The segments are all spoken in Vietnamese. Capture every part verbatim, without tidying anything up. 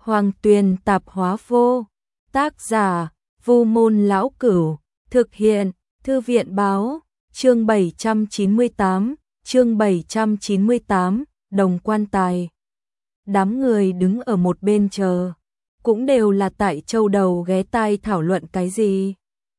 Hoàng Tuyền Tạp Hóa Vô. Tác giả: Vu Môn Lão Cửu. Thực hiện: Thư viện Báo. Chương bảy trăm chín mươi tám, chương bảy trăm chín mươi tám, Đồng Quan Tài. Đám người đứng ở một bên chờ, cũng đều là tại châu đầu ghé tai thảo luận cái gì.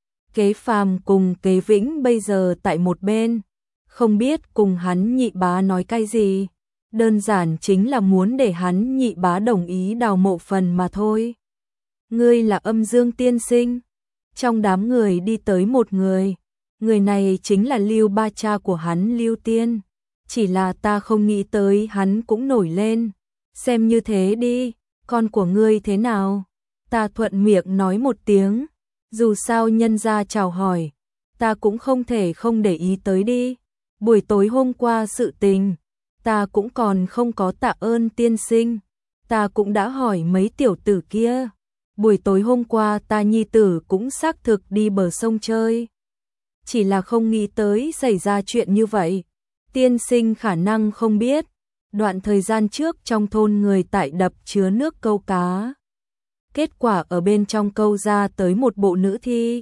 Kế Phàm cùng Kế Vĩnh bây giờ tại một bên, không biết cùng hắn nhị bá nói cái gì, đơn giản chính là muốn để hắn nhị bá đồng ý đào mộ phần mà thôi. Ngươi là Âm Dương tiên sinh. Trong đám người đi tới một người, người này chính là Lưu Ba cha của hắn Lưu Tiên, chỉ là ta không nghĩ tới hắn cũng nổi lên. Xem như thế đi, con của ngươi thế nào? Ta thuận miệng nói một tiếng, dù sao nhân gia chào hỏi, ta cũng không thể không để ý tới đi. Buổi tối hôm qua sự tình, ta cũng còn không có tạ ơn tiên sinh, ta cũng đã hỏi mấy tiểu tử kia. Buổi tối hôm qua ta nhi tử cũng xác thực đi bờ sông chơi, chỉ là không nghĩ tới xảy ra chuyện như vậy. Tiên sinh khả năng không biết, đoạn thời gian trước trong thôn người tại đập chứa nước câu cá, kết quả ở bên trong câu ra tới một bộ nữ thi.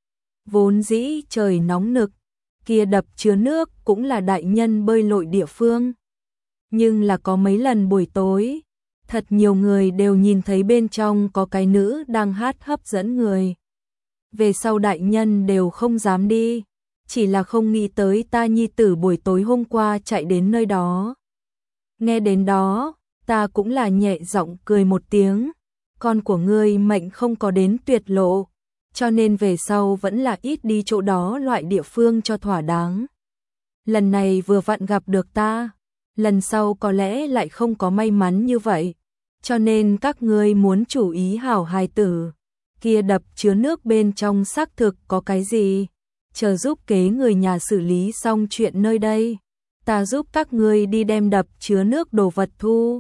Vốn dĩ trời nóng nực, kia đập chứa nước cũng là đại nhân bơi lội địa phương, nhưng là có mấy lần buổi tối, thật nhiều người đều nhìn thấy bên trong có cái nữ đang hát hấp dẫn người. Về sau đại nhân đều không dám đi, chỉ là không nghĩ tới ta nhi tử buổi tối hôm qua chạy đến nơi đó. Nghe đến đó, ta cũng là nhẹ giọng cười một tiếng, con của ngươi mệnh không có đến tuyệt lộ, cho nên về sau vẫn là ít đi chỗ đó loại địa phương cho thỏa đáng. Lần này vừa vặn gặp được ta, lần sau có lẽ lại không có may mắn như vậy, cho nên các ngươi muốn chú ý hảo hài tử. Kia đập chứa nước bên trong xác thực có cái gì, chờ giúp kế người nhà xử lý xong chuyện nơi đây, ta giúp các ngươi đi đem đập chứa nước đồ vật thu.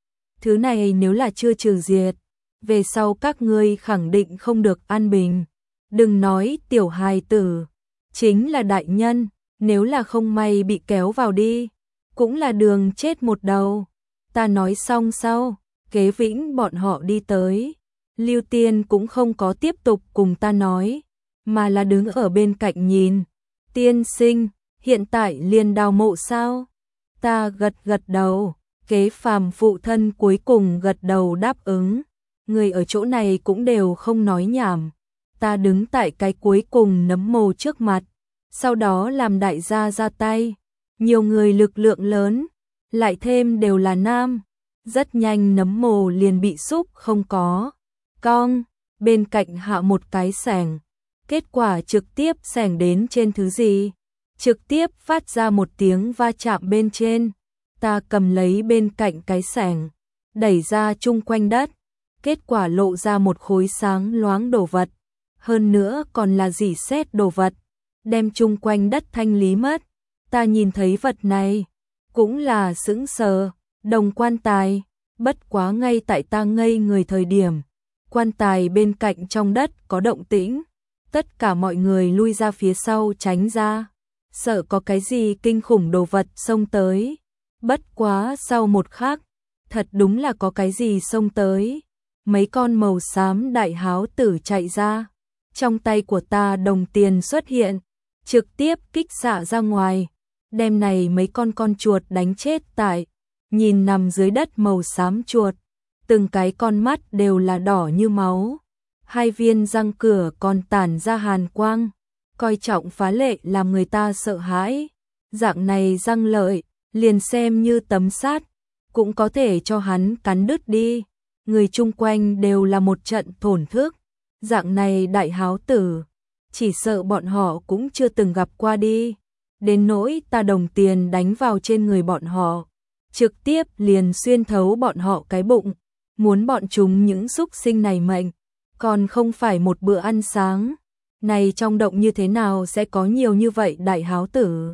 Thứ này nếu là chưa trừ diệt, về sau các ngươi khẳng định không được an bình. Đừng nói tiểu hài tử, chính là đại nhân, nếu là không may bị kéo vào đi, cũng là đường chết một đầu. Ta nói xong sau, Kế Vĩnh bọn họ đi tới, Lưu Tiên cũng không có tiếp tục cùng ta nói, mà là đứng ở bên cạnh nhìn. Tiên sinh, hiện tại liền đào mộ sao? Ta gật gật đầu, Kế Phàm phụ thân cuối cùng gật đầu đáp ứng. Người ở chỗ này cũng đều không nói nhảm. Ta đứng tại cái cuối cùng nấm mồ trước mặt, sau đó làm đại gia ra tay. Nhiều người lực lượng lớn, lại thêm đều là nam, rất nhanh nấm mồ liền bị xúc không có. Cong, bên cạnh hạ một cái xẻng, kết quả trực tiếp xẻng đến trên thứ gì, trực tiếp phát ra một tiếng va chạm bên trên. Ta cầm lấy bên cạnh cái xẻng, đẩy ra chung quanh đất, kết quả lộ ra một khối sáng loáng đồ vật, hơn nữa còn là rỉ sét đồ vật, đem chung quanh đất thanh lý mất. Ta nhìn thấy vật này, cũng là sững sờ, đồng quan tài, bất quá ngay tại ta ngây người thời điểm, quan tài bên cạnh trong đất có động tĩnh, tất cả mọi người lui ra phía sau tránh ra, sợ có cái gì kinh khủng đồ vật xông tới. Bất quá sau một khắc, thật đúng là có cái gì xông tới, mấy con màu xám đại háo tử chạy ra, trong tay của ta đồng tiền xuất hiện, trực tiếp kích xạ ra ngoài, đem này mấy con con chuột đánh chết tại. Nhìn nằm dưới đất màu xám chuột, từng cái con mắt đều là đỏ như máu, hai viên răng cửa còn tản ra hàn quang, coi trọng phá lệ làm người ta sợ hãi. Dạng này răng lợi, liền xem như tấm sắt, cũng có thể cho hắn cắn đứt đi. Người chung quanh đều là một trận thổn thức, dạng này đại háo tử, chỉ sợ bọn họ cũng chưa từng gặp qua đi. Đến nỗi ta đồng tiền đánh vào trên người bọn họ, trực tiếp liền xuyên thấu bọn họ cái bụng, muốn bọn chúng những súc sinh này mệnh, còn không phải một bữa ăn sáng. Này trong động như thế nào sẽ có nhiều như vậy đại háo tử?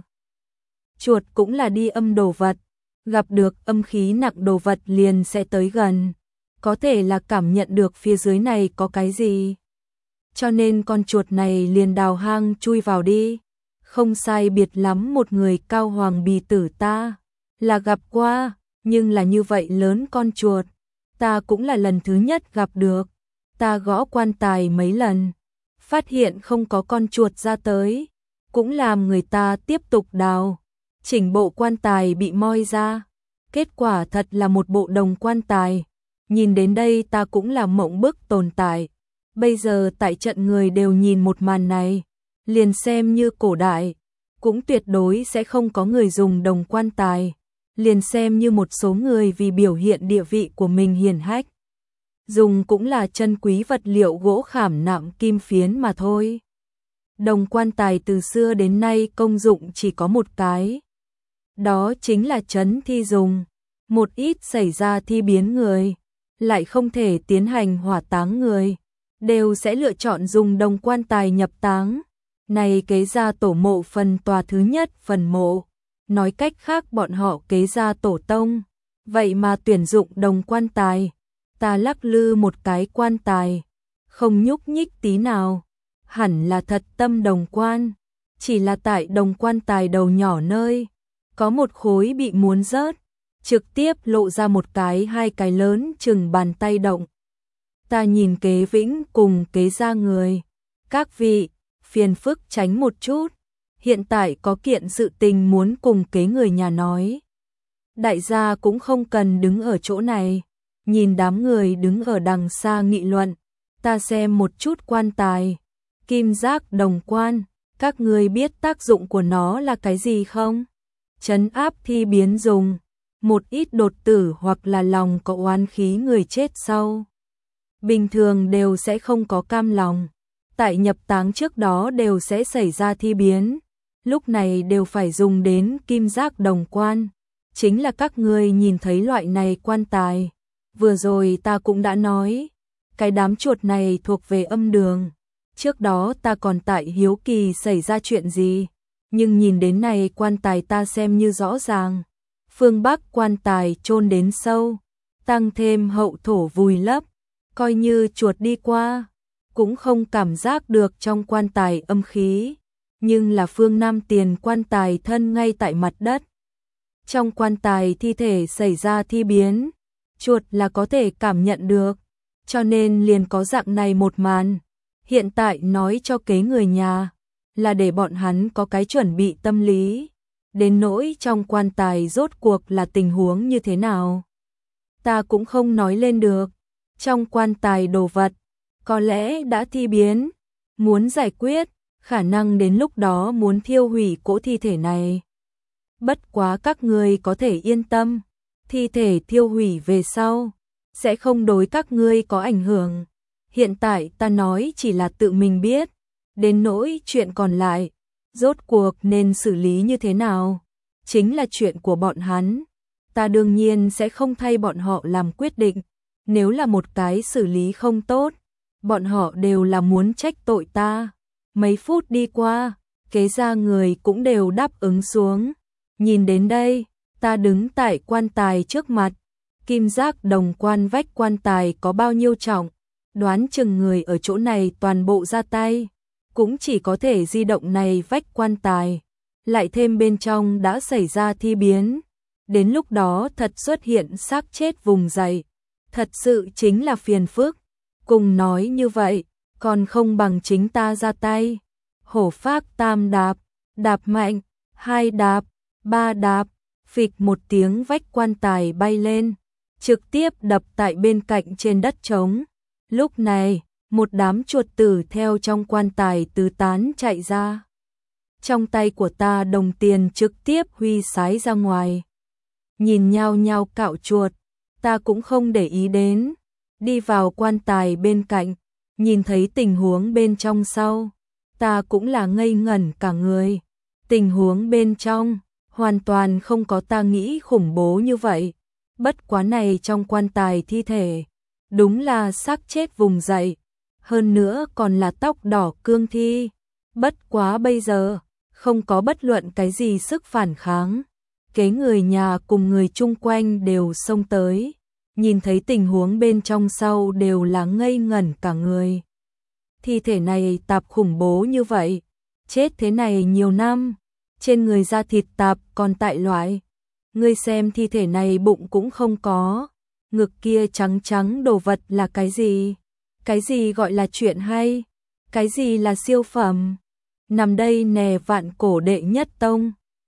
Chuột cũng là đi âm đồ vật, gặp được âm khí nặng đồ vật liền sẽ tới gần, có thể là cảm nhận được phía dưới này có cái gì. Cho nên con chuột này liền đào hang chui vào đi. Không sai biệt lắm một người cao hoàng bì tử ta là gặp qua, nhưng là như vậy lớn con chuột, ta cũng là lần thứ nhất gặp được. Ta gõ quan tài mấy lần, phát hiện không có con chuột ra tới, cũng làm người ta tiếp tục đào. Chỉnh bộ quan tài bị moi ra, kết quả thật là một bộ đồng quan tài. Nhìn đến đây ta cũng là mộng bức tồn tại. Bây giờ tại trận người đều nhìn một màn này, liền xem như cổ đại, cũng tuyệt đối sẽ không có người dùng đồng quan tài. Liền xem như một số người vì biểu hiện địa vị của mình hiển hách, dùng cũng là chân quý vật liệu gỗ khảm nạm kim phiến mà thôi. Đồng quan tài từ xưa đến nay công dụng chỉ có một cái. Đó chính là trấn thi dùng. Một ít xảy ra thi biến người, lại không thể tiến hành hỏa táng người, đều sẽ lựa chọn dùng đồng quan tài nhập táng. Này kế gia tổ mộ phần tòa thứ nhất phần mộ. Nói cách khác bọn họ kế gia tổ tông. Vậy mà tuyển dụng đồng quan tài. Ta lắc lư một cái quan tài, không nhúc nhích tí nào. Hẳn là thật tâm đồng quan. Chỉ là tại đồng quan tài đầu nhỏ nơi, có một khối bị muốn rớt, trực tiếp lộ ra một cái hai cái lớn chừng bàn tay động. Ta nhìn kế vĩnh cùng kế gia người. Các vị, phiền phức tránh một chút. Hiện tại có kiện sự tình muốn cùng kế người nhà nói. Đại gia cũng không cần đứng ở chỗ này. Nhìn đám người đứng ở đằng xa nghị luận. Ta xem một chút quan tài. Kim giác đồng quan. Các người biết tác dụng của nó là cái gì không? Trấn áp thi biến dùng. Một ít đột tử hoặc là lòng có oán khí người chết sau. Bình thường đều sẽ không có cam lòng. Tại nhập táng trước đó đều sẽ xảy ra thi biến. Lúc này đều phải dùng đến kim giác đồng quan. Chính là các ngươi nhìn thấy loại này quan tài. Vừa rồi ta cũng đã nói. Cái đám chuột này thuộc về âm đường. Trước đó ta còn tại hiếu kỳ xảy ra chuyện gì. Nhưng nhìn đến này quan tài ta xem như rõ ràng. Phương Bắc quan tài chôn đến sâu. Tăng thêm hậu thổ vùi lấp. Coi như chuột đi qua. Cũng không cảm giác được trong quan tài âm khí. Nhưng là phương Nam tiền quan tài thân ngay tại mặt đất. Trong quan tài thi thể xảy ra thi biến. Chuột là có thể cảm nhận được. Cho nên liền có dạng này một màn. Hiện tại nói cho kế người nhà. Là để bọn hắn có cái chuẩn bị tâm lý. Đến nỗi trong quan tài rốt cuộc là tình huống như thế nào. Ta cũng không nói lên được. Trong quan tài đồ vật. Có lẽ đã thi biến. Muốn giải quyết. Khả năng đến lúc đó muốn thiêu hủy cỗ thi thể này. Bất quá các ngươi có thể yên tâm. Thi thể thiêu hủy về sau. Sẽ không đối các ngươi có ảnh hưởng. Hiện tại ta nói chỉ là tự mình biết. Đến nỗi chuyện còn lại. Rốt cuộc nên xử lý như thế nào. Chính là chuyện của bọn hắn. Ta đương nhiên sẽ không thay bọn họ làm quyết định. Nếu là một cái xử lý không tốt. Bọn họ đều là muốn trách tội ta. Mấy phút đi qua, kế gia người cũng đều đáp ứng xuống. Nhìn đến đây, ta đứng tại quan tài trước mặt. Kim giác đồng quan vách quan tài có bao nhiêu trọng. Đoán chừng người ở chỗ này toàn bộ ra tay. Cũng chỉ có thể di động này vách quan tài. Lại thêm bên trong đã xảy ra thi biến. Đến lúc đó thật xuất hiện xác chết vùng dậy. Thật sự chính là phiền phức. Cùng nói như vậy, còn không bằng chính ta ra tay. Hổ phác tam đạp, đạp mạnh, hai đạp, ba đạp, phịch một tiếng vách quan tài bay lên, trực tiếp đập tại bên cạnh trên đất trống. Lúc này, một đám chuột tử theo trong quan tài tứ tán chạy ra. Trong tay của ta đồng tiền trực tiếp huy sái ra ngoài. Nhìn nhau nhau cạo chuột, ta cũng không để ý đến. Đi vào quan tài bên cạnh, nhìn thấy tình huống bên trong sau. Ta cũng là ngây ngẩn cả người. Tình huống bên trong, hoàn toàn không có ta nghĩ khủng bố như vậy. Bất quá này trong quan tài thi thể, đúng là xác chết vùng dậy. Hơn nữa còn là tóc đỏ cương thi. Bất quá bây giờ, không có bất luận cái gì sức phản kháng. Kế người nhà cùng người chung quanh đều xông tới. Nhìn thấy tình huống bên trong sau đều là ngây ngẩn cả người. Thi thể này tạp khủng bố như vậy. Chết thế này nhiều năm. Trên người da thịt tạp còn tại loại. Ngươi xem thi thể này bụng cũng không có. ngực kia trắng trắng đồ vật là cái gì? Cái gì gọi là chuyện hay? Cái gì là siêu phẩm? Nằm đây nè vạn cổ đệ nhất tông.